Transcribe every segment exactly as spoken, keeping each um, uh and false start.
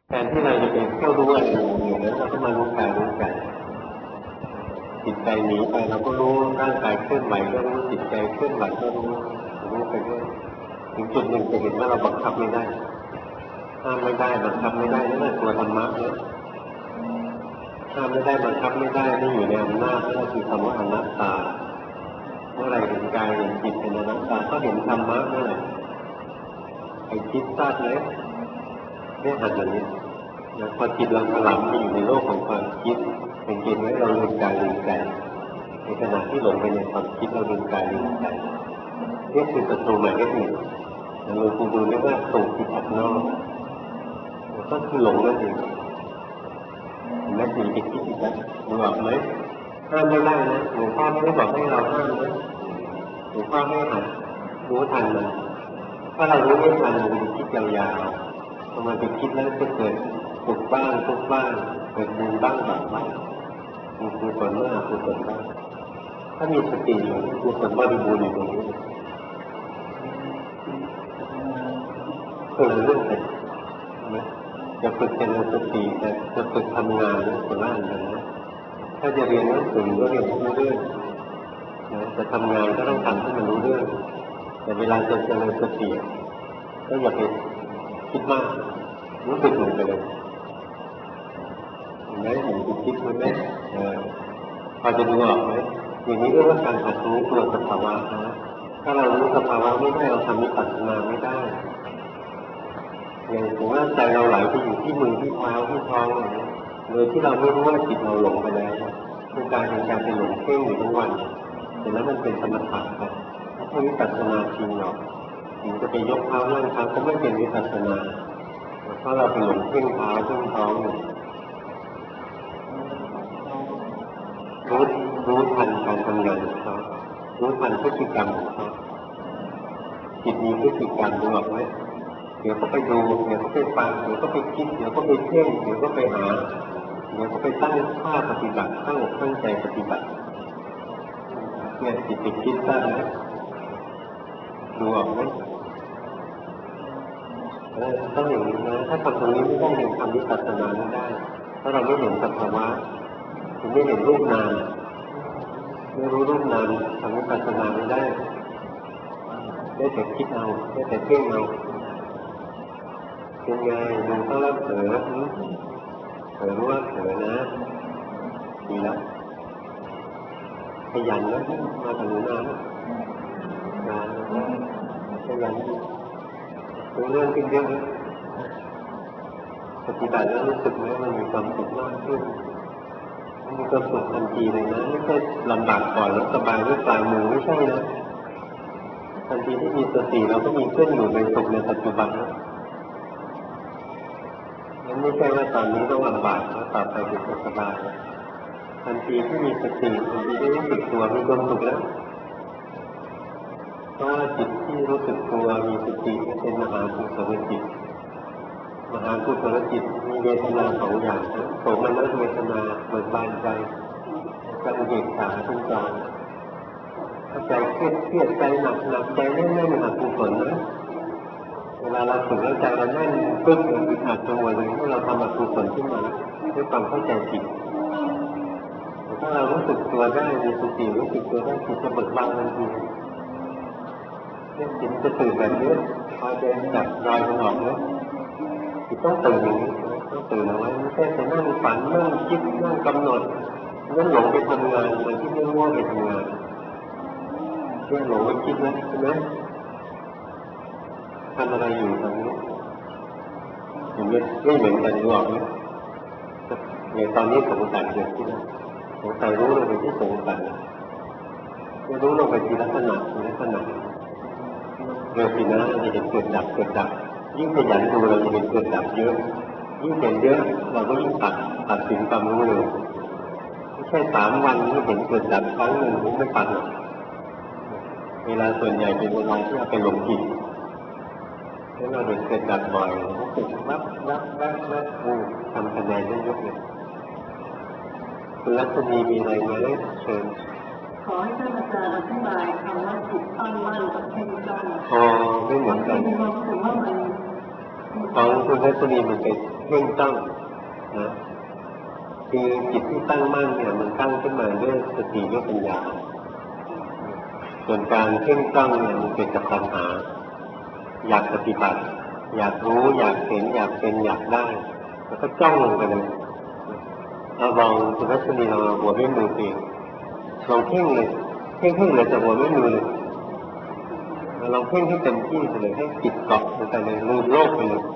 แทนที่เราจะเป็นเที่ยวรู้อะไรอยู่นั้นเราก็มารู้กายรู้ใจจิตใจหนีไปเราก็รู้ร่างกายเคลื่อนไหวก็รู้จิตใจเคลื่อนไหวก็รู้รู้ไปเรื่อยถึงจุดหนึ่งจะเห็นว่าเราบังคับไม่ได้ห้ามไม่ได้บังคับไม่ได้นั่นแหละตัวธรรมะเนี่ยห้ามไม่ได้บังคับไม่ได้นี่อยู่ในอำนาจนั่นคือคำว่าอนัตตาเมื่อไรเห็นกายเห็นจิตเป็นอนัตตาก็เห็นธรรมะนั่นแหละไอ้คิดซาดเลยเนี่ยหันอย่างนี้แล้วพอจิตเราถลำไปอยู่ในโลกของความคิดเป็นจริงไหมเราลืมกายลืมใจในขณะที่หลงไปในความคิดเราลืมกายลืมใจนี่คือประตูหมายเลขหนึ่งเราคูดูเรียกว่าส่งจิตออกนอกก็คือหลงนั่นเองแม้ถึงจิตคิดอีกแล้วดูออกไหมห้ามไม่ได้นะหลวงพ่อไม่ได้บอกให้เราห้ามนะหลวงพ่อให้หัดรู้ทันมันถ้าเรารู้ไม่ทันมันจะคิดยาวๆพอมันไปคิดแล้วจะเกิดสุขบ้างทุกข์บ้างเกิดบุญบ้างบาปบ้างมีกุศลบ้างอกุศลบ้างถ้ามีสติอยู่กุศลบริบูรณ์อยู่ตรงนี้ก็เลยเรื่องเป็นจะฝึกเจริญสติแต่จะฝึกทำงานนี่คนละอันกันนะถ้าจะเรียนหนังสือก็เรียนให้รู้เรื่องนะจะทำงานก็ต้องทำให้มันรู้เรื่องแต่เวลาจะเจริญสติก็อย่าไปคิดมากรู้สึกหนึ่งไปเลยเห็นไหมเห็นจิตคิดไหมเออพอจะดูออกไหมอย่างนี้เรียกว่าการหัดรู้ตัวสภาวะนะถ้าเรารู้สภาวะไม่ได้เราทำวิปัสสนาไม่ได้อย่างถึงว่าใจเราไหลไปอยู่ที่มือที่เท้าที่ท้องอย่างนี้โดยที่เราไม่รู้ว่าจิตเราหลงไปแล้วคือการเป็นการไปหลงเพ่งอยู่ทั้งวันแต่แล้วมันเป็นสมถะครับถ้าวิปัสสนาจริงหรอกถึงจะไปยกเท้านั่งเท้าก็ไม่เป็นวิปัสสนาเพราะเราไปหลงเพ่งเท้าเพ่งท้องอยู่รู้รู้ทันการทำงานของเขารู้ทันพฤติกรรมของเขาจิตมีพฤติกรรมดูออกไหมเดี๋ยวก็ไปดูเดี๋ยวก็ไปฟังเดี๋ยวก็ไปคิดเดี๋ยวก็ไปเพ่งเดี๋ยวก็ไปหาเดี๋ยวก็ไปตั้งท่าปฏิบัติตั้งอกตั้งใจปฏิบัติเนี่ยจิตไปคิดได้ไหมดูออกไหมต้องอย่างนี้นะถ้าทำตรงนี้ไม่ได้ยังทำวิปัสสนาไม่ได้ถ้าเราไม่เห็นสภาวะถึงไม่เห็นรูปนามไม่รู้รูปนามทำวิปัสสนาไม่ได้ได้แต่คิดเอาได้แต่เพ่งเอาเป็นไงดูเขาแล้วเผลอเผลอรู้ว่าเผลอนะดีแล้วขยันแล้วมาถึงนานนานขยันรู้เรื่องขึ้นเยอะปฏิบัติแล้วรู้สึกไหมมันมีความสุขมากขึ้นมีความสุขทันทีเลยนะไม่ใช่ลำบากก่อนแล้วสบายด้วยปลายมือไม่ใช่นะทันทีที่มีสติเราก็มีเครื่องอยู่ในสุขในปัจจุบันนั่นไม่ใช่ว่าตอนนี้ต้องลำบากแล้วต่อไปจะสบายทันทีที่มีสติทันทีที่รู้สึกตัวมีความสุขแล้วเพราะว่าจิตที่รู้สึกตัวมีสติเป็นมหากุศลจิตมหากุศลจิตมีเวทนาสองอย่างโสมนัสเวทนาเบิกบานใจกับอุเบกขาเป็นกลางถ้าใจเครียดเครียดใจหนักหนักใจแน่นแน่นมหากุศลนะเวลาเราฝึกแล้วใจเราแน่นปึ๊บมันอึดอัดจังหวะเลยเมื่อเราทำอกุศลขึ้นมาด้วยความเข้าใจผิดแต่ถ้าเรารู้สึกตัวได้มีสติรู้สึกตัวได้จิตจะเบิกบานทันทีเนี่ยจิตจะตื่นแบบนี้พอจะจับรอยมันออกเนี่ยจิตต้องตื่นอย่างนี้ต้องตื่นเอาไว้ไม่ใช่ไปนั่งฝันนั่งคิดนั่งกำหนดนั่งหลงไปทำงานโดยที่ไม่รู้ว่าไปทำงานเรื่องหลงไปคิดนะใช่ไหมทำอะไรอยู่ตอนนี้เห็นไหมไม่เหมือนกันรู้ออกไหมอย่างตอนนี้สงสัยเกิดขึ้นสงสัยรู้ลงไปที่สงสัยไม่รู้ลงไปทีละขณะทีละขณะเรื่องที่นั้นเราจะเห็นเกิดดับเกิดดับยิ่งขยันดูเราจะเห็นเกิดดับเยอะยิ่งเห็นเยอะเราก็ยิ่งตัดตัดสินความรู้เลยไม่ใช่สามวันนี้เห็นเกิดดับครั้งหนึ่งไม่ตัดหรอกเวลาส่วนใหญ่เป็นเวลาที่เราไปหลงผิดถ้าเราเห็นเกิดดับบ่อยรู้สึกวับวับวับวับอู้ทำคะแนนได้เยอะเลยคุณลักษณีมีอะไรไหมเชิญขอให้ท่านอาจารย์อธิบายคำว่าจิตตั้งมั่นกับเพ่งจ้องอ๋อไม่เหมือนกันมีความรู้สึกว่ามันของคุณทัศนีมันเป็นเพ่งตั้งนะคือจิตที่ตั้งมั่นเนี่ยมันตั้งขึ้นมาด้วยสติด้วยปัญญาส่วนการเพ่งตั้งเนี่ยมันเป็นกับปัญหาอยากปฏิบัติอยากรู้อยากเห็นอยากเป็นอยากได้แล้วก็จ้องลงไปเลยเอาลองคุณทัศนีลองหัวไม่มือเองลองเพ่งเลยเพ่งเพ่งเลยแต่หัวไม่มือเลยลองเพ่งให้เต็มที่ไปเลยให้จิตเกาะลงไปเลยลืมโลกไปเลย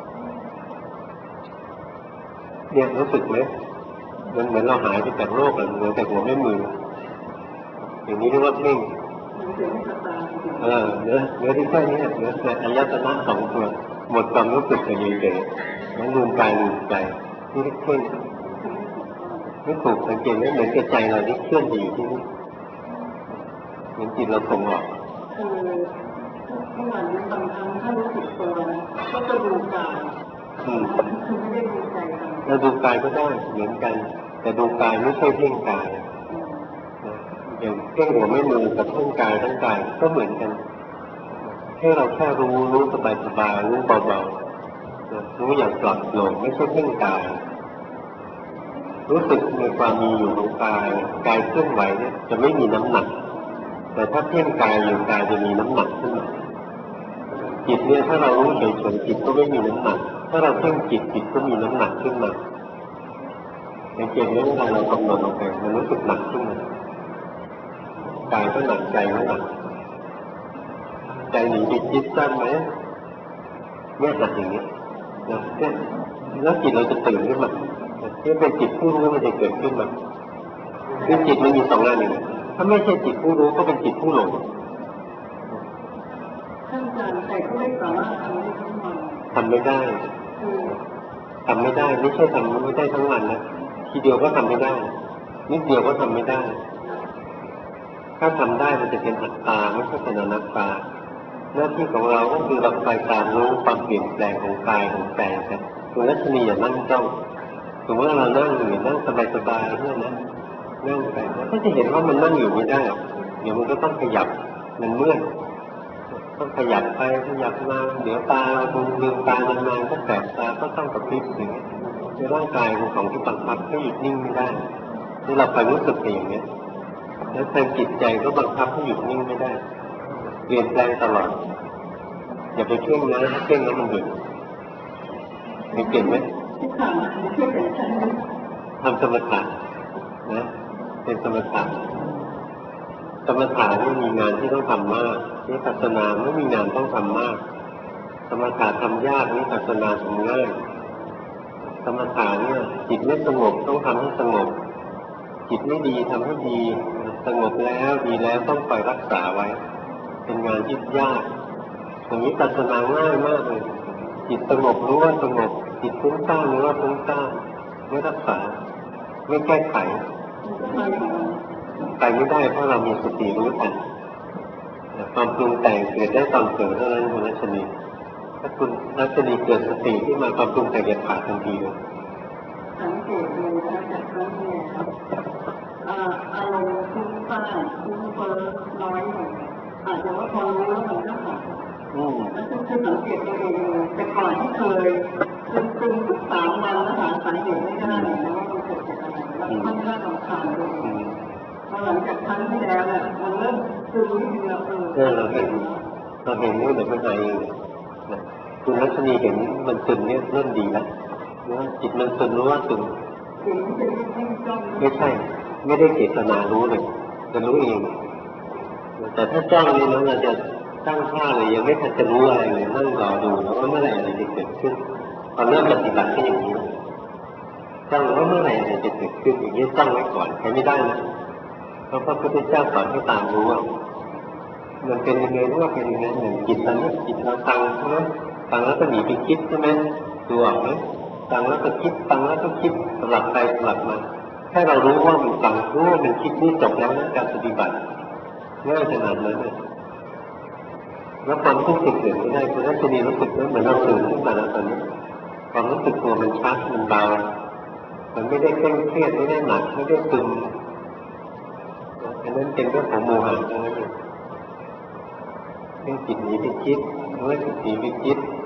เนี่ยรู้สึกไหมมันเหมือนเราหายไปจากโลกเลยเหลือแต่หัวไม่มืออย่างนี้เรียกว่าเพ่งเออเนื้อเนื้อที่แค่นี้เนื้อแต่อายตนะสองตัวหมดความรู้สึกไปเลยแล้วลืมกายลืมใจนี่เรียกเพ่งไม่ถูกสังเกตไหมเหมือนใจเราที่เคลื่อนอยู่ที่นี่เหมือนจิตเราส่งออกคือเมื่อวานนี้บางครั้งถ้ารู้สึกตัวก็จะดูกายคือไม่ได้ดูใจเราดูกายก็ได้เหมือนกันแต่ดูกายไม่ใช่เพ่งกายอย่างเพ่งหัวไม่มือกับเพ่งกายทั้งกายก็เหมือนกันให้เราแค่รู้รู้สบายสบายรู้เบาๆรู้อย่างปลอดโปร่งไม่ใช่เพ่งกายรู้สึกในความมีอยู่ของกายกายเคลื่อนไหวเนี่ยจะไม่มีน้ำหนักแต่ถ้าเพ่งกายอยู่กายจะมีน้ำหนักขึ้นมาจิตเนี่ยถ้าเรารู้เฉยๆจิตก็ไม่มีน้ำหนักถ้าเราเพ่งจิตจิตก็มีน้ำหนักขึ้นมาในเกณฑ์นี้เวลาเรากำหนดลงไปมันรู้สึกหนักขึ้นมากายก็หนักใจก็หนักใจหนีไปคิดสั้นไหมเนี่ยแบบอย่างนี้นะเนี่ยแล้วจิตเราจะตื่นขึ้นมาเนี่ยเป็นจิตผู้รู้มันจะเกิดขึ้นมาคือจิตมันมีสองงานหนึ่งถ้าไม่ใช่จิตผู้รู้ก็เป็นจิตผู้หลงท่านอาจารย์แต่ก็ไม่สามารถทำได้ทั้งวันทำไม่ได้ทำไม่ได้ไม่ใช่ทำไม่ได้ทั้งวันนะทีเดียวก็ทำไม่ได้นิดเดียวก็ทำไม่ได้ถ้าทำได้มันจะเป็นอัตตาไม่ใช่เป็นอนัตตาหน้าที่ของเราก็คือเราคอยตามรู้ความเปลี่ยนแปลงของกายของใจกันคุณลักษณีอย่านั่งจ้องสมมติว่าเรานั่งอยู่นั่งสบายๆเนี่ยนะนั่งไปแล้วก็จะเห็นว่ามันนั่งอยู่ไม่ได้เดี๋ยวมันก็ต้องขยับมันเมื่อยต้องขยับไปขยับมาเดี๋ยวตาเราดูลืมตานานๆก็แสบตาก็ต้องกระพริบอย่างเงี้ยในร่างกายเป็นของที่บังคับให้หยุดนิ่งไม่ได้ที่เราไปรู้สึกอย่างเงี้ยแล้วทางจิตใจก็บังคับให้หยุดนิ่งไม่ได้เปลี่ยนแปลงตลอดอย่าไปเพ่งนะถ้าเพ่งแล้วมันหยุดมีเก่งไหมทำสมถะนะเป็นสมถะสมถะนี่มีงานที่ต้องทำมากวิปัสสนาไม่มีงานต้องทำมากสมถะทำยากวิปัสสนาทำง่ายสมถะเนี่ยจิตไม่สงบต้องทำให้สงบจิตไม่ดีทำให้ดีสงบแล้วดีแล้วต้องคอยรักษาไว้เป็นงานที่ยากอย่างนี้วิปัสสนาง่ายมากเลยจิตสงบรู้ว่าสงบจิตฟุ้งซ่านรู้ว่าฟุ้งซ่านไม่รักษาไม่แก้ไขไปไม่ได้เพราะเรามีสติรู้ทันความปรุงแต่งเกิดได้ตอนเกิดเท่านั้นคุณรัชนีถ้าคุณรัชนีเกิดสติที่มาความปรุงแต่งจะขาดทันทีเลยสังเกตดูนะจากครั้งนี้อารมณ์ฟุ้งซ่านฟุ้งเฟ้อน้อยลงอาจจะว่าพอรู้แล้วมันก็ขาดแล้วซึ่งคือสังเกตตัวเองแต่ก่อนที่เคยซึมๆทุกสามวันแล้วหาสาเหตุไม่ได้เลยนะว่ามันเกิดจากอะไรแล้วค่อนข้างรำคาญตัวเองพอหลังจากครั้งที่แล้วเนี่ยมันเริ่มซึมนิดเดียวเออเราเห็นเราเห็นนี่เดี๋ยวมันหายเองคุณรัชนีเห็นมันซึมเนี่ยเริ่มดีแล้วว่าจิตมันซึมรู้ว่าซึมไม่ใช่ไม่ได้เจตนารู้เลยจะรู้เองแต่ถ้าจ้องนี่นะเราจะตั้งท่าเลยยังไม่ทันจะรู้อะไรเลยนั่งรอดูแล้วว่าเมื่อไหร่อะไรจะเกิดขึ้นตอนเริ่มปฏิบัติก็อย่างนี้จ้องว่าเมื่อไหร่อะไรจะเกิดขึ้นอย่างนี้จ้องไว้ก่อนใช้ไม่ได้นะเพราะพระพุทธเจ้าสอนให้ตามรู้ว่ามันเป็นยังไงรู้ว่าเป็นยังไงเหมือนจิตตอนนี้จิตเราฟังใช่ไหมฟังแล้วก็หนีไปคิดใช่ไหมดูออกไหมฟังแล้วก็คิดฟังแล้วก็คิดสลับไปสลับมาแค่เรารู้ว่ามันฟังรู้ว่ามันคิดนี่จบแล้วนะการปฏิบัติง่ายขนาดนั้นเลยแล้วความรู้สึกเกิดไม่ได้คือถ้าจะมีรู้สึกเหมือนเราตื่นขึ้นมาแล้วตอนนี้ความรู้สึกตัวมันชัดมันเบามันไม่ได้เคร่งเครียดไม่ได้หนักไม่ได้ตึงอันนั้นเป็นเรื่องของโมหะทั้งนั้นเองเรื่องจิตหนีไปคิดเรื่องจิตหนีไปคิด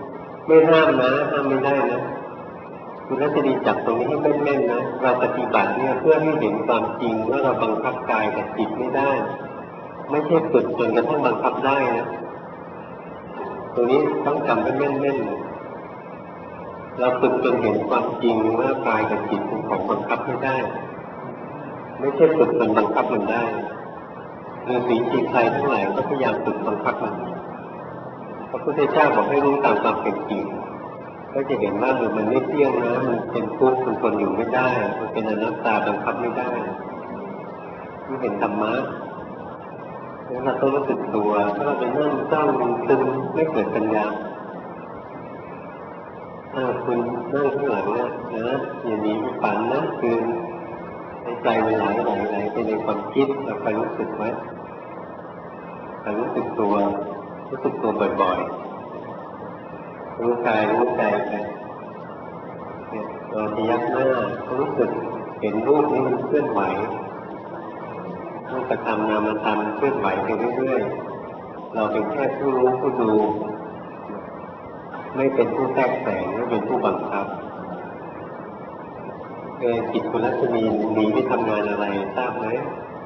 ไม่ห้ามนะห้ามไม่ได้นะคุณรัชนีจับตรงนี้ให้แม่นๆนะเราปฏิบัติเนี่ยเพื่อให้เห็นความจริงว่าเราบังคับกายกับจิตไม่ได้ไม่ใช่ฝึกจนกระทั่งบังคับได้นะตรงนี้ต้องจำให้แม่นๆเราฝึกจนเห็นความจริงว่ากายกับจิตเป็นของบังคับไม่ได้ไม่ใช่ฝึกจนบังคับมันได้ฤาษีชีไพรทั้งหลายก็พยายามฝึกบังคับมันพระพุทธเจ้าบอกให้รู้ตามความเป็นจริงก็จะเห็นว่ามันไม่เที่ยงนะมันเป็นทุกข์มันทนอยู่ไม่ได้มันเป็นอนัตตาบังคับไม่ได้นี่เห็นธรรมะแล้วเราต้องรู้สึกตัวถ้าเราไปนั่งจ้องซึมไม่เกิดปัญญาถ้าคุณนั่งข้างหลังนะนะอย่าหนีไปฝันนะคือในใจมันไหลไหลไหลไปในความคิดเราไปรู้สึกไว้ไปรู้สึกตัวรู้สึกตัวบ่อยๆรู้กายรู้ใจไปเราพยักหน้ารู้สึกเห็นรูปนี้มันเคลื่อนไหวรูปธรรมนามธรรมเคลื่อนไหวไปเรื่อยๆเราเป็นแค่ผู้รู้ผู้ดูไม่เป็นผู้แทรกแซงไม่เป็นผู้บังคับเออจิตคุณลักษณีหนีไปทำงานอะไรทราบไหม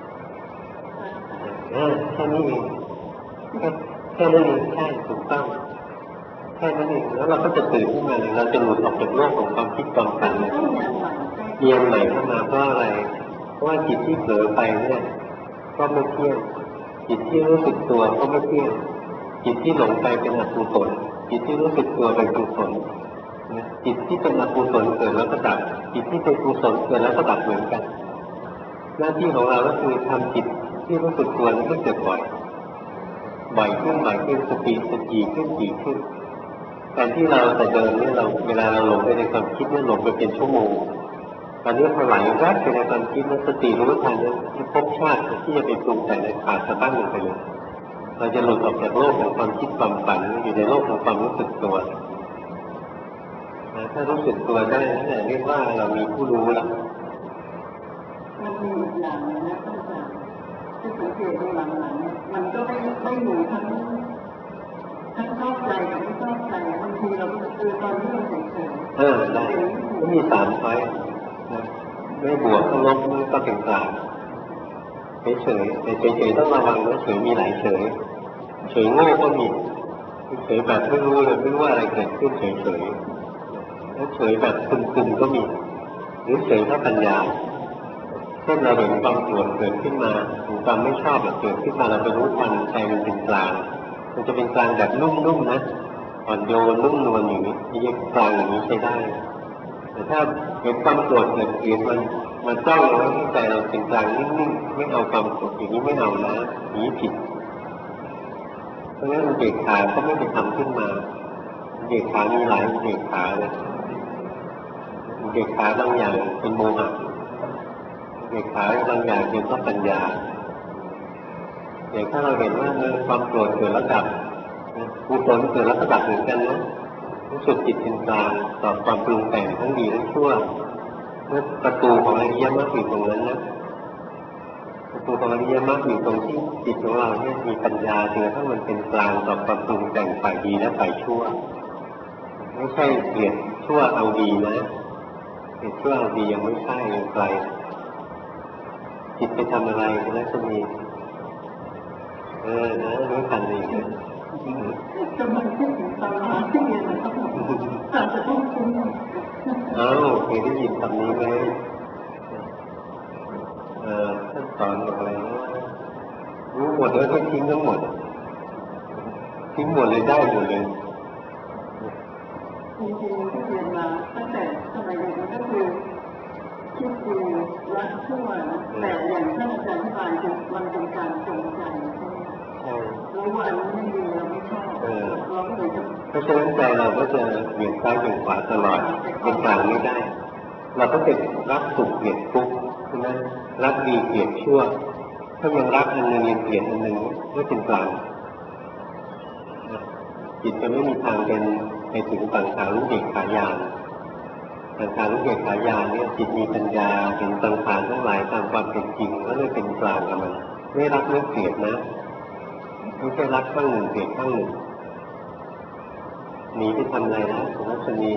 แค่นี้เองแค่แค่นั้นเองใช่ถูกต้องแค่นั้นเองแล้วเราก็จะตื่นขึ้นมาเลยเราจะหลุดออกจากโลกของความคิดความฝันเลยเยียมใหม่เข้ามาเพราะอะไรเพราะว่าจิตที่เผลอไปเนี่ยก็ไม่เที่ยงจิตที่รู้สึกตัวก็ไม่เที่ยงจิตที่หลงไปเป็นอกุศลจิตที่รู้สึกตัวเป็นกุศลจิตที่เป็นอกุศลเกิดแล้วก็ดับจิตที่เป็นกุศลเกิดแล้วก็ดับเหมือนกันหน้าที่ของเราก็คือทำจิตที่รู้สึกตัวนี้ให้เกิดบ่อยบ่อยขึ้นบ่อยขึ้นสติสติขึ้นถี่ขึ้นแทนที่เราจะเดินเนี่ยเราเวลาเราหลงไปในความคิดเนี่ยหลงไปเป็นชั่วโมงตอนนี้พอไหลแวบไปในความคิดแล้วสติรู้ทันเนี่ยที่ภพชาติที่จะไปปรุงแต่งในขาดสะบั้นลงไปเลยเราจะหลุดออกจากโลกของความคิดความฝันอยู่ในโลกของความรู้สึกตัวถ้ารู้สึกตัวได้นั่นแหละเรียกว่าเรามีผู้รู้แล้วมันมีอีกอย่างนึงนะท่านอาจารย์ที่สังเกตในหลังๆเนี่ยมันก็ไม่ไม่มีทั้งทั้งชอบใจกับไม่ชอบใจบางทีเราคือตอนนี้เราเฉยๆเออได้ไม่มีสามไฟไม่บวกก็ลบก็เป็นกลางเฉยๆแต่เฉยๆต้องระวังว่าเฉยมีหลายเฉยเฉยโง่ก็มีเฉยแบบไม่รู้เลยไม่รู้ว่าอะไรเกิดขึ้นเฉยๆแล้วเฉยแบบซึมๆก็มีหรือเฉยเพราะปัญญาเช่นเราเห็นความโกรธเกิดขึ้นมาหรือความไม่ชอบเกิดขึ้นมาเราไปรู้ทันใจมันเป็นกลางมันจะเป็นกลางแบบนุ่มๆนะอ่อนโยนนุ่มนวลอย่างนี้เรียกกลางอย่างนี้ใช้ได้แต่ถ้าเห็นความโกรธเกิดขึ้นมันมันจ้องไว้ที่ใจเราเป็นกลางนิ่งๆไม่เอาความโกรธอย่างนี้ไม่เอานะนี้ผิดเพราะฉะนั้นอุเบกขาก็ไม่ไปทำขึ้นมาอุเบกขามีหลายอุเบกขาเลยอุเบกขาบางอย่างเป็นโมหะอุเบกขาบางอย่างเป็นเพราะปัญญาอย่างถ้าเราเห็นว่าความโกรธเกิดแล้วดับกุศลเกิดแล้วก็ดับเหมือนกันนะรู้สึกจิตเป็นกลางต่อความปรุงแต่งทั้งดีทั้งชั่วเมื่อประตูของอริยมรรคอยู่ตรงนั้นนะประตูของอริยมรรคอยู่ตรงที่จิตของเราเนี่ยมีปัญญาจนกระทั่งมันเป็นกลางต่อความปรุงแต่งฝ่ายดีและฝ่ายชั่วไม่ใช่เกลียดชั่วเอาดีนะเกลียดชั่วเอาดียังไม่ใช่ยังไกลจิตไปทำอะไรนะจะมีเออนะรู้ทันเลยนะกำลังคิดถึงตอนหาที่เรียนนะครับอาจจะต้องคุ้มเอ้าเคยได้ยินคำนี้ไหมเออท่านสอนอะไรนะรู้หมดแล้วก็ทิ้งทั้งหมดทิ้งหมดเลยได้หมดเลยจริงๆที่เรียนมาตั้งแต่สมัยเด็กก็คือคิดดีรักชั่วแต่อย่างท่านอาจารย์อธิบายคือมันเป็นการจงใจรู้ว่าอันนี้ไม่ดีเราไม่ชอบเราก็เลยจะเพราะฉะนั้นใจเราก็จะเหวี่ยงซ้ายเหวี่ยงขวาตลอดเป็นกลางไม่ได้เราก็จะรักสุขเกลียดทุกข์ใช่ไหมรักดีเกลียดชั่วถ้ายังรักอันหนึ่งยังเกลียดอันหนึ่งไม่เป็นกลางจิตจะไม่มีทางเป็นไปถึงสังขารอุเบกขาญาณสังขารอุเบกขาญาณเนี่ยจิตมีปัญญาเห็นสังขารทั้งหลายตามความเป็นจริงก็เลยเป็นกลางกับมันไม่รักไม่เกลียดนะไม่ใช่รักข้างหนึ่งเกลียดข้างหนึ่งหนีไปทำอะไรนะคุณรัชนี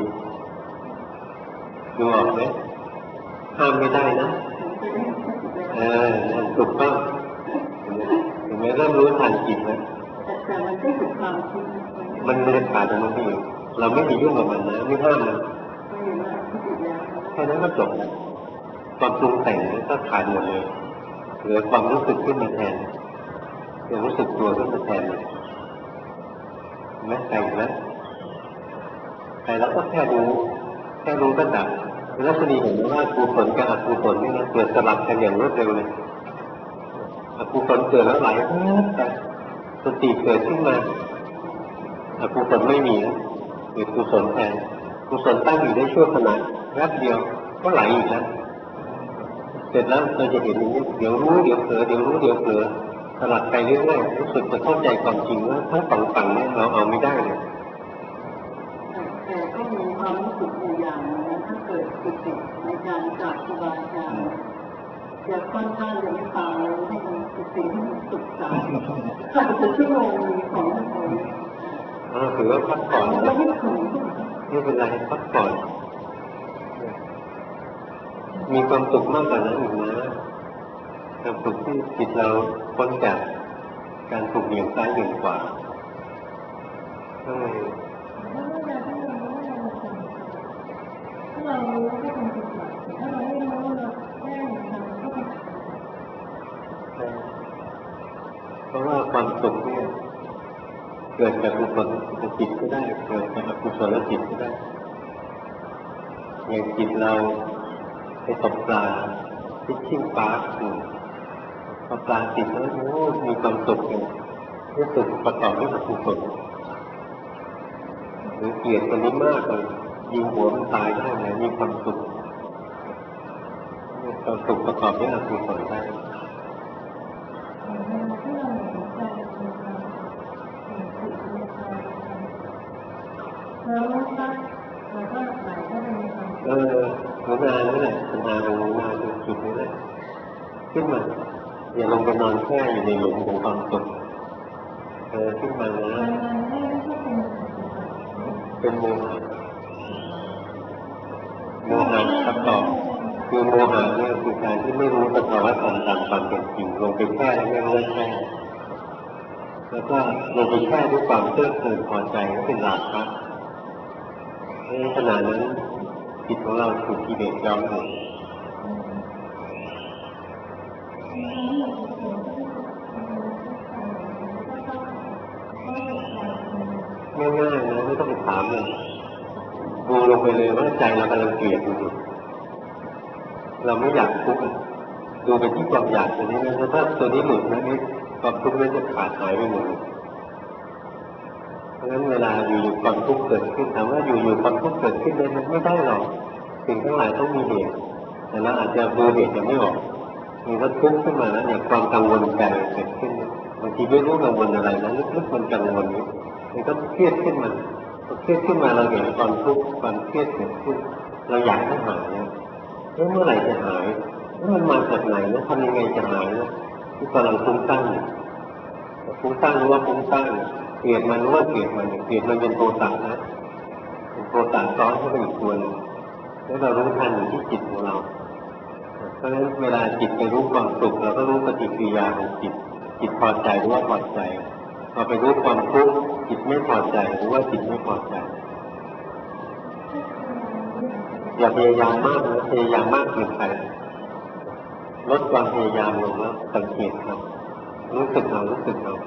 ดูออกไหมห้ามไม่ได้นะเออนั่นถูกต้องเห็นไหมเริ่มรู้ทันจิตนะแต่มันก็ถูกความคิดมันเรียนขาดตรงนี้อยู่เราไม่มียุ่งกับมันนะไม่ห้ามมันแค่นั้นก็จบแล้วความปรุงแต่งก็ขาดหมดเลยเหลือความรู้สึกขึ้นมาแทนเหลือรู้สึกตัวขึ้นมาแทนเลยแม้ใจแล้วใจแล้วก็แค่รู้แค่รู้ก็ดับลักษณะเห็นว่ากุศลกับอกุศลนี่นะเกิดสลับกันอย่างรวดเร็วเลยอกุศลเกิดแล้วไหลแต่สติเกิดขึ้นมาอกุศลไม่มีนะเกิดกุศลแทนกุศลตั้งอยู่ได้ชั่วขณะแป๊บเดียวก็ไหลอีกแล้วเสร็จแล้วเราจะเห็นอย่างนี้เดี๋ยวรู้เดี๋ยวเผลอเดี๋ยวรู้เดี๋ยวเผลอสลับไปเรื่อยๆรู้สึกจะเข้าใจความจริงว่าทั้งสองฝั่งนี้เราเอาไม่ได้เลยแต่ก็มีความรู้สึกอย่างนั้นถ้าเกิดจิตในการจับครูบาอาจารย์จะค่อนข้างจะไม่ฟังเลยให้มันสิ่งที่มันศึกษาอาจจะชั่วโมงนึงของท่านเองอ๋อถือว่าพักผ่อนไม่เป็นไรพักผ่อนมีความสุขมากกว่านั้นอีกนะความสุขที่จิตเราพ้นจากการถูกเหนี่ยวซ้ายเหนี่ยวขวาเออเพราะว่าความสุขเนี่ยเกิดจากกุศลจิตก็ได้เกิดจากอกุศลจิตก็ได้อย่างจิตเราไปตกปลาที่ชิ่งปลาอยู่พอปลาติดแล้วโอ้มีความสุขเลยรู้สึกประกอบด้วยอกุศลหรือเกลียดคนนี้มากเลยยิงหัวมันตายได้เลยมีความสุขความสุขประกอบด้วยอกุศลได้เออหนูนานี่แหละหนูนาหนูนาตรงจุดนี้แหละขึ้นมาอย่าลงไปนอนแค่อยู่ในหลุมของความสุขเออขึ้นมานะเป็นโมหะโมหะครับต่อคือโมหะเนี่ยคือการที่ไม่รู้สภาวะธรรมตามความเป็นจริงลงไปแค่แล้วไม่รู้แค่แล้วก็ลงไปแค่ด้วยความเพลิดเพลินพอใจก็เป็นราคะในขณะนั้นจิตของเราถูกกิเลสย้อมอยู่ง่ายๆนะไม่ต้องไปถามเลยดูลงไปเลยว่าใจเรากำลังเกลียดอยู่เราไม่อยากทุกข์ดูไปที่ความอยากตัวนี้นะถ้าตัวนี้หลุดนะนี่ความทุกข์นั้นจะขาดหายไปหมดเพราะฉะนั้นเวลาอยู่ๆความทุกข์เกิดขึ้นถามว่าอยู่ๆความทุกข์เกิดขึ้นได้มันไม่ได้หรอกสิ่งทั้งหลายต้องมีเหตุแต่เราอาจจะดูเหตุยังไม่ออกมีก็ทุกข์ขึ้นมาแล้วอย่างความกังวลใจเกิดขึ้นบางทีไม่รู้กังวลอะไรนะลึกๆมันกังวลนี้มันก็เครียดขึ้นมาพอเครียดขึ้นมาเราเห็นความทุกข์ความเครียดเกิดขึ้นเราอยากให้หายนะเมื่อไหร่จะหายมันมาจากไหนนะทำยังไงจะหายนะที่กำลังฟุ้งซ่านฟุ้งซ่านรู้ว่าฟุ้งซ่านเกลียดมันรู้ว่าเกลียดมันเกลียดมันเป็นโทสะนะเป็นโทสะซ้อนเข้าไปอีกตัวนึงแล้วเรารู้ทันอยู่ที่จิตของเราเพราะฉะนั้นเวลาจิตไปรู้ความสุขเราก็รู้ปฏิกิริยาของจิตจิตพอใจหรือว่าพอใจพอไปรู้ความทุกข์จิตไม่พอใจหรือว่าจิตไม่พอใจอย่าพยายามมากนะพยายามมากเกินไปลดความพยายามลงแล้วสังเกตครับรู้สึกเรารู้สึกเรา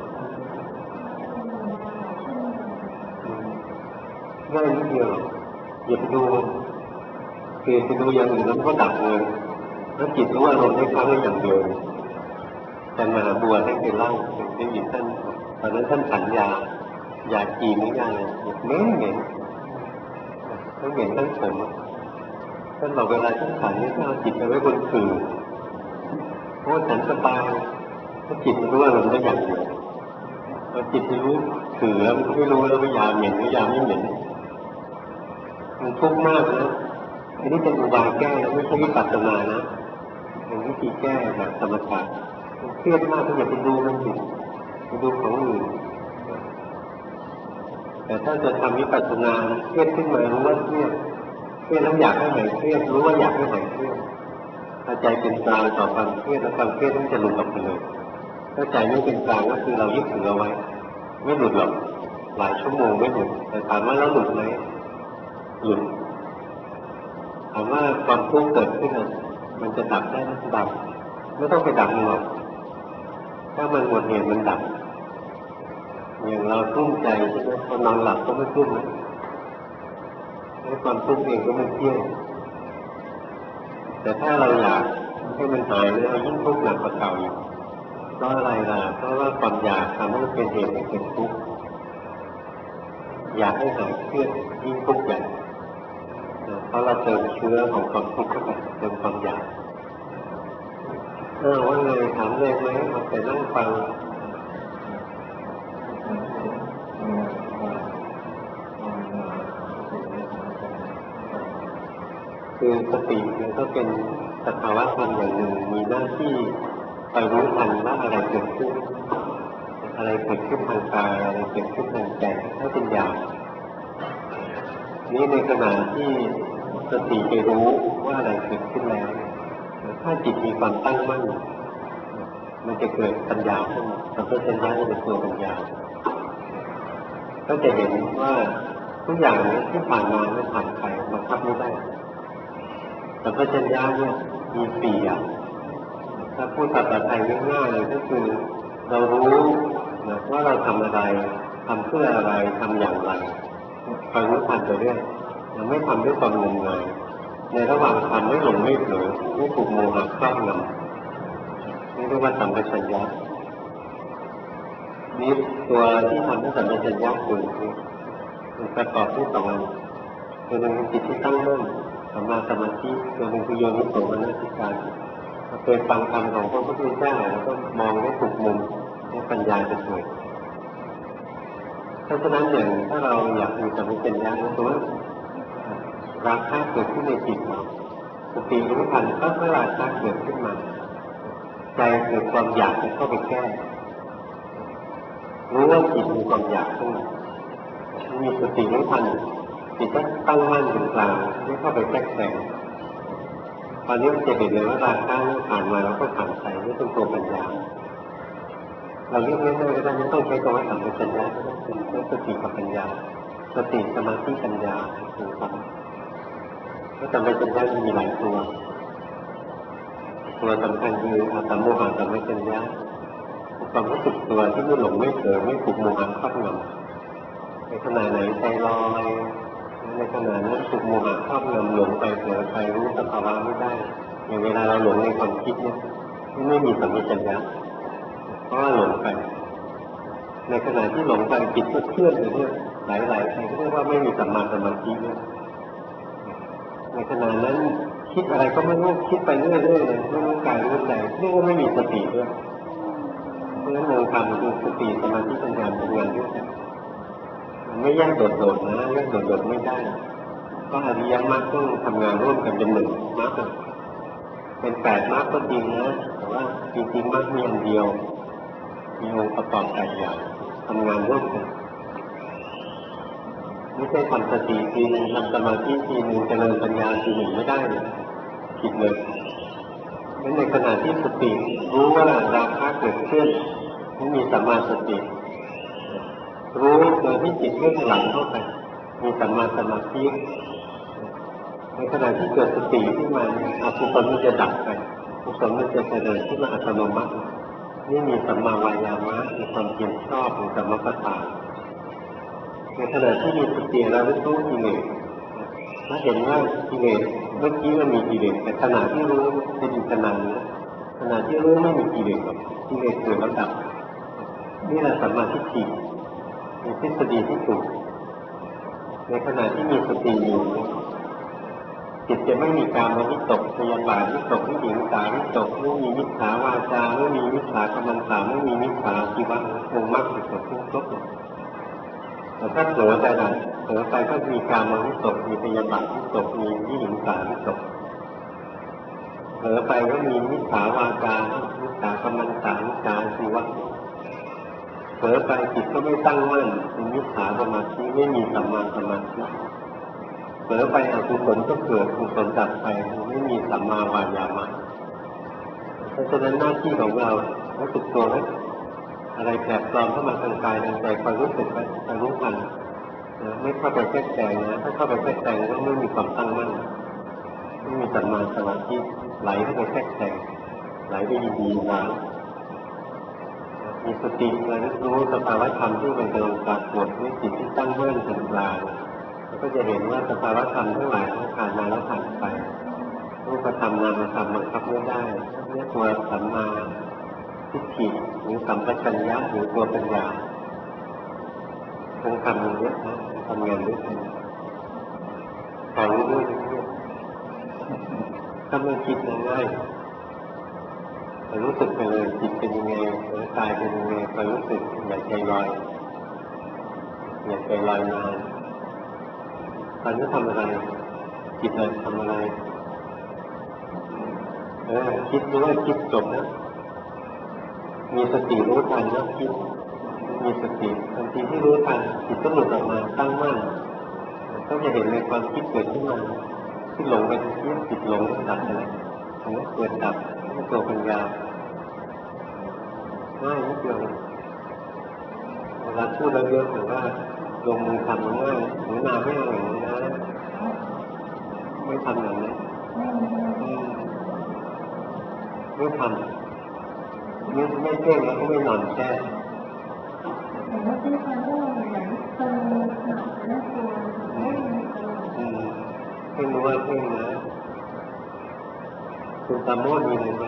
ง่ายนิดเดียวอย่าไปดูเปลี่ยนไปดูอย่างอื่นแล้วก็ดับเลยแล้วจิตรู้อารมณ์ให้เขาได้อย่างเดียวแต่มหาบัวท่านเคยเล่าได้ยินท่านตอนนั้นท่านสัญญาอยากจีนไม่ได้เลยเหม็นเหม็นทั้งเหม็นทั้งขมท่านบอกเวลาท่านฉันนี่ท่านเอาจิตไปไว้บนขื่อเพราะฉันสบายถ้าจิตรู้อารมณ์ได้อย่างเดียวพอจิตรู้ขื่อแล้วมันไม่รู้แล้วว่ายาเหม็นหรือยาไม่เหม็นมันทุกข์มากนะอันนี้เป็นอุบายแก้ไม่ใช่วิปัสสนานะเป็นวิธีแก้แบบสมถะมันเครียดมากก็อย่าไปดูมันสิไปดูของอื่นแต่ถ้าจะทำวิปัสสนาเครียดขึ้นมารู้ว่าเครียดเครียดแล้วอยากให้หายเครียดรู้ว่าอยากให้หายเครียดถ้าใจเป็นกลางต่อความเครียดแล้วความเครียดมันจะหลุดออกไปเลยถ้าใจไม่เป็นกลางก็คือเรายึดถือเอาไว้ไม่หลุดหรอกหลายชั่วโมงไม่หลุดแต่ถามว่าแล้วหลุดไหมหลุดถามว่าความทุกข์เกิดขึ้นมันจะดับได้ไหมดับไม่ต้องไปดับมันหรอกถ้ามันหมดเหตุมันดับอย่างเราทุ่มใจใช่ไหมพอนอนหลับก็ไม่ทุ่มให้ความทุกข์เองก็ไม่เที่ยงแต่ถ้าเราอยากให้มันหายเรายิ่งทุกข์หนักกว่าเก่าอีกเพราะอะไรล่ะเพราะว่าความอยากทำให้มันเป็นเหตุให้เกิดทุกข์อยากให้หายเครียดยิ่งทุกข์ใหญ่เพราะเราเติมเชื้อของความทุกข์เข้าไปเติมความอยากเออว่าไงถามเลยไหมเอาแต่นั่งฟังคือสติมันก็เป็นสภาวะธรรมอย่างหนึ่งมีหน้าที่คอยรู้ทันว่าอะไรเกิดขึ้นอะไรเกิดขึ้นทางกายอะไรเกิดขึ้นทางใจถ้าเป็นญาณนี้ในขณะที่สติไปรู้ว่าอะไรเกิดขึ้นแล้วถ้าจิตมีความตั้งมั่นมันจะเกิดปัญญาขึ้นสัมปชัญญะจะเป็นตัวปัญญาก็จะเห็นว่าทุกอย่างที่ผ่านมาไม่ผ่านไปบังคับไม่ได้สัมปชัญญะเนี่ยมีสี่อย่างถ้าพูดภาษาไทยง่ายๆเลยก็คือเรารู้นะว่าเราทำอะไรทำเพื่ออะไรทำอย่างไรคอยรู้ทันไปเรื่อยเราไม่ทำด้วยความงมงายในระหว่างทำไม่หลงไม่เผลอไม่ถูกโมหะครอบงำนี่เรียกว่าสัมปชัญญะนี่ตัวที่ทำให้สัมปชัญญะเกิดขึ้นมันประกอบด้วยสองอันตัวหนึ่งเป็นจิตที่ตั้งมั่นสัมมาสมาธิตัวหนึ่งคือโยนิโสมนสิการเราเคยฟังคำของพระพุทธเจ้าแล้วก็มองได้ถูกมุมให้ปัญญาจะเกิดเพราะฉะนั้นอย่างถ้าเราอยากมีสัมปชัญญะนะตัวราคะเกิดขึ้นในจิตเราสติรู้ทันก็เมื่อราคะเกิดขึ้นมาใจเกิดความอยากจะเข้าไปแก้รู้ว่าจิตมีความอยากขึ้นมามีสติรู้ทันจิตก็ตั้งมั่นอยู่กลางไม่เข้าไปแทรกแซงตอนนี้มันจะเห็นเลยว่าราคะผ่านมาแล้วก็ผ่านไปนี่เป็นตัวปัญญาเราเรียกง่ายๆก็ได้ไม่ต้องใช้คำว่าสัมปชัญญะก็ได้เป็นใช้สติกับปัญญาสติสมาธิปัญญาคือคำเพราะสัมปชัญญะมีหลายตัวตัวสำคัญคืออาสัมโมหะสัมปชัญญะความรู้สึกตัวที่ไม่หลงไม่เผลอไม่ถูกโมหะครอบงำในขณะไหนใจลอยในขณะนั้นถูกโมหะครอบงำหลงไปเผลอไปรู้สภาวะไม่ได้อย่างเวลาเราหลงในความคิดเนี่ยไม่มีสัมปชัญญะเพราะว่าหลงไปในขณะที่หลงไปจิตก็เคลื่อนไปเรื่อยหลายๆไปเรียกว่าไม่มีสัมมาสมาธิเนี่ยในขณะนั้นคิดอะไรก็ไม่รู้คิดไปเรื่อยๆเลยไม่รู้กายรู้ใจเรียกว่าไม่มีสติด้วยเพราะฉะนั้นองค์ธรรมคือสติสมาธิปัญญาทำงานด้วยกันมันไม่แยกโดดๆนะแยกโดดๆไม่ได้เพราะอริยมรรคต้องทำงานร่วมกันเป็นหนึ่งมรรคเป็นแปดมรรคก็จริงนะแต่ว่าจริงๆมรรคมีอันเดียวมีองค์ประกอบแปดอย่างทำงานร่วมกันไม่ใช่ทำสติทีหนึ่งทำสมาธิทีหนึ่งเจริญปัญญาทีหนึ่งไม่ได้เลยผิดเลยงั้นในขณะที่สติรู้ว่าราคะเกิดขึ้นไม่มีสัมมาสติรู้โดยที่จิตไม่ถลำเข้าไปมีสัมมาสมาธิในขณะที่เกิดสติขึ้นมาอกุศลมันจะดับไปกุศลมันจะเจริญขึ้นมาอัตโนมัตินี่มีสัมมาวายามะมีความเพียรชอบมีสัมมาปัฏฐานในขณะที่มีสติเรารู้กิเลสถ้าเห็นว่ากิเลสเมื่อกี้มันมีกิเลสแต่ขณะที่รู้เป็นอีกขณะนึงขณะที่รู้ไม่มีกิเลสหรอกกิเลสเกิดแล้วดับนี่แหละสัมมาทิฏฐิเป็นทฤษฎีที่ถูกในขณะที่มีสติอยู่จิตจะไม่มีการมาวิตกพยาบาทวิตกวิหิงสาวิตกไม่มีมิจฉาวาจาไม่มีมิจฉากรรมฐานไม่มีมิจฉาชีวะคงมรรคสิบทุกข์ทุกข์แต่ถ้าเผลอไปนั้นเผลอไปก็มีการมาวิตกมีพยาบาทวิตกมีวิหิงสาวิตกเผลอไปก็มีมิจฉาวาจามิจฉากรรมฐานมิจฉาชีวะเผลอไปจิตก็ไม่ตั้งมั่นเป็นมิจฉาสมาธิไม่มีสัมมาสมาธิเผลอไปอกุศลก็เกิดกุศลดับไปไม่มีสัมมาวายามะเพราะฉะนั้นหน้าที่ของเรารู้สึกตัวไหมอะไรแปลกปลอมเข้ามาทางกายทางใจคอยรู้สึกไปคอยรู้ทันนะไม่เข้าไปแทรกแซงนะถ้าเข้าไปแทรกแซงก็ไม่มีความตั้งมั่นไม่มีสัมมาสมาธิไหลเข้าไปแทรกแซงไหลไปยินดีร้ายมีสติระลึกรู้สภาวะธรรมที่มันกำลังปรากฏด้วยจิตที่ตั้งมั่นเป็นกลางแล้วก็จะเห็นว่าสภาวะธรรมทั้งหลายทั้งผ่านมาแล้วผ่านไปรูปธรรมนามธรรมบังคับไม่ได้นี่ตัวสัมมาทิฏฐิหรือสัมปชัญญะหรือตัวปัญญาต้องทำอย่างนี้นะทำงานด้วยกันฟังด้วยถ้าไม่คิดง่ายๆรู้สึกไปเลยจิตเป็นยังไงกายเป็นยังไงไปรู้สึกอย่าใจลอยอย่าใจลอยนานตอนนี้ทำอะไรจิตอะไรทำอะไรเออคิดด้วยคิดจบนะมีสติรู้ทันนะคิดมีสติทันทีที่รู้ทันจิตก็หลุดออกมาตั้งมั่นก็จะเห็นในความคิดเกิดขึ้นมาที่หลงไปที่จิตหลงดับอะไรตรงนี้เกิดดับนี่ตัวปัญญาง่ายนิดเดียวเวลาพูดเยอะๆแต่ว่าลงมือทำง่ายหนูนาไม่เอาอย่างนี้นะไม่ทำอย่างนี้ไม่ทำไม่ไม่เพ่งแล้วก็ไม่นอนแช่ไม่รู้ว่าเพ่งนะคุณตามโมดมีเลยไหม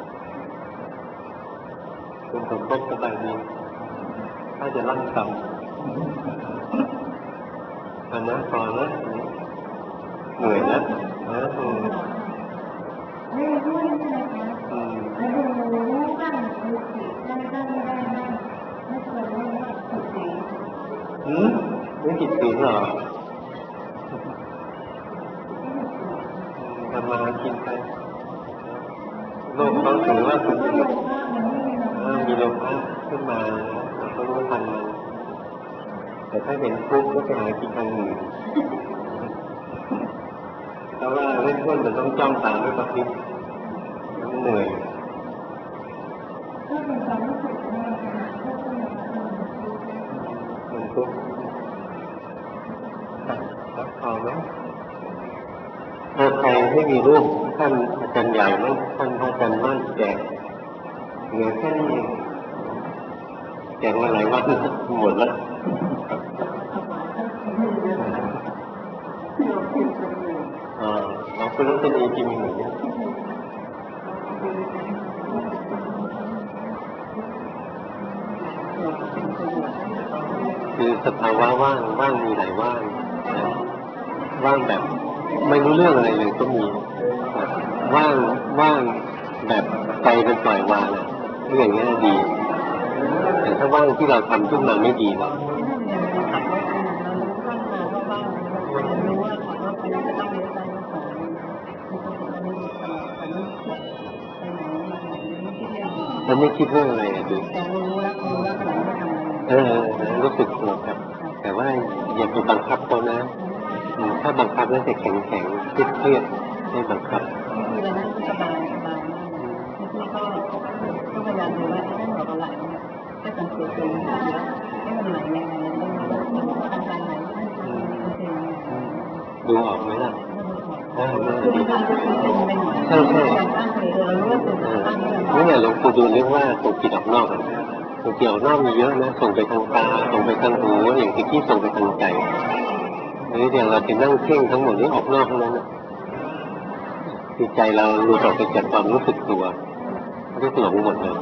คุณสมภพสบายดีถ้าจะลั่นคำอันนั้นพอนะเหนื่อยนะนะอืมอืมอืมไม่ผิดศีลหรอทำมากินไปโลกเขาถือว่าคุณมีโลภะขึ้นมาเราก็รู้ทันมันแต่ถ้าเห็นทุกข์ก็ไปหากินทางอื่นเพราะว่าเล่นต้นมันต้องจ้องตามด้วยความคิดมันเหนื่อยมันทุกข์รับพอไหมถ้าใครไม่มีรูปท่านอาจารย์ใหญ่ไหมท่านอาจารย์มั่นแจกเหลือแค่นี้เองแจกมาหลายวันหมดแล้วอ่าเราคุณรู้ตัวเองจริงไหมคือสภาวะว่างว่างมีหลายว่างนะว่างแบบไม่รู้เรื่องอะไรเลยก็มีว่างว่างแบบใจเป็นปล่อยวางเรื่องนี้ดีแต่ถ้าว่างที่เราทำขึ้นมาไม่ดีหรอกเราไม่คิดเรื่องอะไรอ่ะดูเออรู้สึกตัวครับแต่ว่าอย่าไปบังคับเขานะถ้าบังคับแล้วจะแข็งแข็งเครียดเครียดให้บังคับสบายสบายก็พยายามดูว่าให้เราไหลให้สังเกตตัวให้มันไหลยังไงอาการไหนดูออกไหมล่ะใช่ใช่ใช่นี่เนี่ยหลวงปู่ดูเรียกว่าส่งจิตออกนอกส่งจิตออกนอกมีเยอะนะส่งไปทางตาส่งไปทางหูอย่างที่ส่งไปทางใจนี่เดี๋ยวเราจะนั่งเพ่งทั้งหมดนี้ออกนอกทั้งนั้นคือใจเราหลุดออกไปจากความรู้สึกตัวเรียกหลงหมดเลย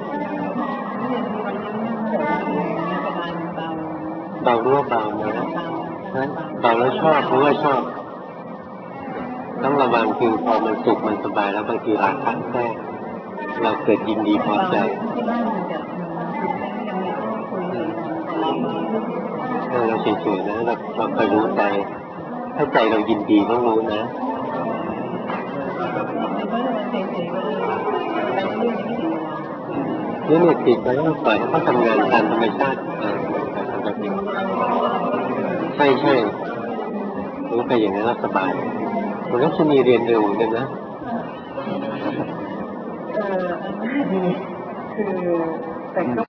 เบารู้ว่าเบานะเบาแล้วชอบรู้ว่าชอบต้องระวังคือพอมันสุขมันสบายแล้วบางทีราคะแทรกเราเกิดยินดีพอใจเราเฉยๆนะเราเราคอยรู้ใจถ้าใจเรายินดีต้องรู้นะนี่เนี่ยติดไปแล้วปล่อยให้เขาทำงานตามธรรมชาติใช่ใช่รู้ไปอย่างนั้นสบายคุณรัชนีเรียนเร็วเหมือนกันนะเออดีคือแต่ก็